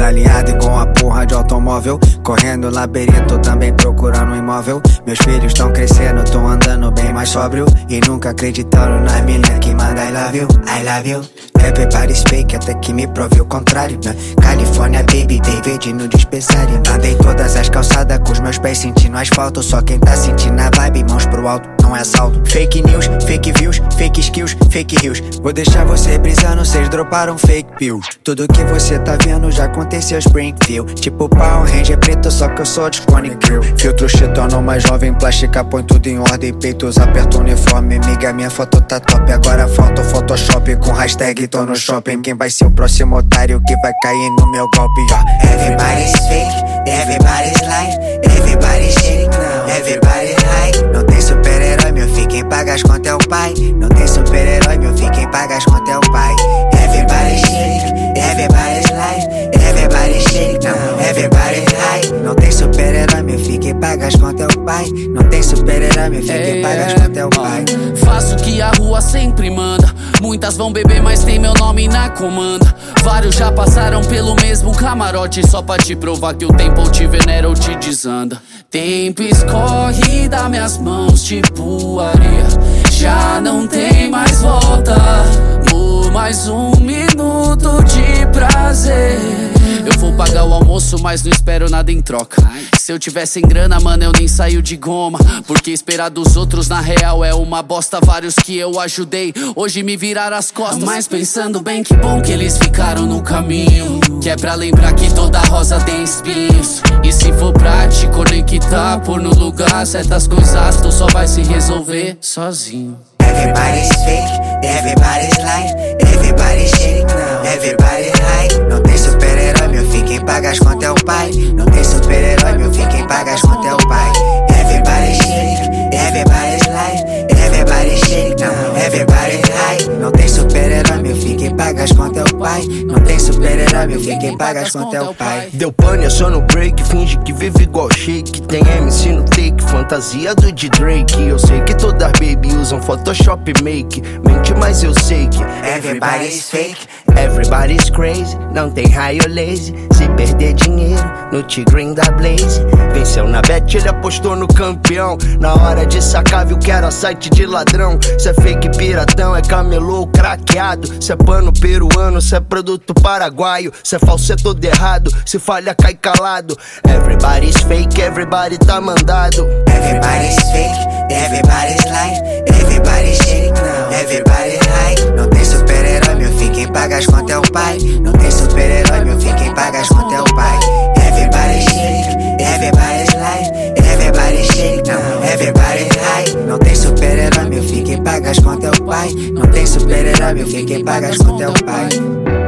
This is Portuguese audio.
alinhado igual a porra de automóvel. Correndo labirinto, também procurando um imóvel. Meus filhos tão crescendo, tô andando bem mais sóbrio. E nunca acreditando na mina que manda I love you, I love you. Everybody's fake, até que me prove o contrário, né? Califórnia, baby, bem verde no dispensário. Andei todas as calçadas com os meus pés sentindo asfalto. Só quem tá sentindo a vibe, mãos pro alto, não é assalto. Fake news, fake views, fake skills, fake rios. Vou deixar você brisando, cês droparam fake pills. Tudo que você tá vendo já aconteceu Springfield. Tipo Power Ranger preto, só que eu sou de Cone Grill. Filtro shit, tornou mais jovem, plástica, põe tudo em ordem. Peitos, aperta o uniforme, miga, minha foto tá top. Agora falta o Photoshop com hashtag tô no shopping. Quem vai ser o próximo otário que vai cair no meu golpe? Everybody's fake, everybody's lying, everybody's shake now, everybody high. Não tem super-herói, meu filho, quem paga as contas é o pai. Não tem super-herói, meu filho, quem paga as contas é o pai. Everybody's shake, everybody's lying, everybody's shake now, everybody high. Não tem super-herói, meu filho, quem paga as contas é o pai. Não tem super-herói, meu filho, quem paga as contas é o pai. Faço o que a rua sempre manda. Muitas vão beber, mas tem meu nome na comanda. Vários já passaram pelo mesmo camarote, só pra te provar que o tempo ou te venera ou te desanda. Tempo escorre das minhas mãos tipo areia, já não tem mais volta. Por mais um minuto de prazer, eu vou pagar o almoço, mas não espero nada em troca. Se eu tivesse em grana, mano, eu nem saio de goma. Porque esperar dos outros, na real, é uma bosta. Vários que eu ajudei, hoje me viraram as costas. Mas pensando bem, que bom que eles ficaram no caminho. Que é pra lembrar que toda rosa tem espinhos. E se for pra te conectar, pôr no lugar certas coisas, tu só vai se resolver sozinho. Everybody's fake, everybody's lying, everybody's shake now, everybody high. Não tem super-herói, meu filho, quem paga as contas é o pai. Não tem super-herói, meu filho, quem paga as contas é o pai. Everybody's shake, everybody's lying, everybody's shake now, everybody high. Não tem super-herói, meu filho, quem paga as contas é o pai. Não tem super-herói, meu filho, quem paga as contas é o pai. Deu pane, é só no break, finge que vive igual shake. Tem MC no take, fantasia do de Drake. Eu sei que todas baby usam Photoshop make. Mente, mas eu sei que everybody's fake, everybody's crazy. Não tem raio lazy, se perder dinheiro no tigrinho da Blaze. Venceu na bet, ele apostou no campeão. Na hora de sacar, viu que era site de ladrão. Cê é fake piratão, é camelô craqueado. Cê é pano peruano, cê é produto paraguaio. Cê é falso, é todo errado, se falha cai calado. Everybody's fake, everybody tá mandado. Everybody's fake, everybody's lying, everybody's shake now, everybody high. Não tem super-herói, meu filho, quem paga as contas é o pai. Não tem super-herói, meu filho, quem paga as contas é o pai. Everybody's shake, everybody's lying, everybody's shake now, everybody high. Não tem super-herói, meu filho, quem paga as contas é o pai. Não tem super-herói, meu filho, quem paga as contas é o pai.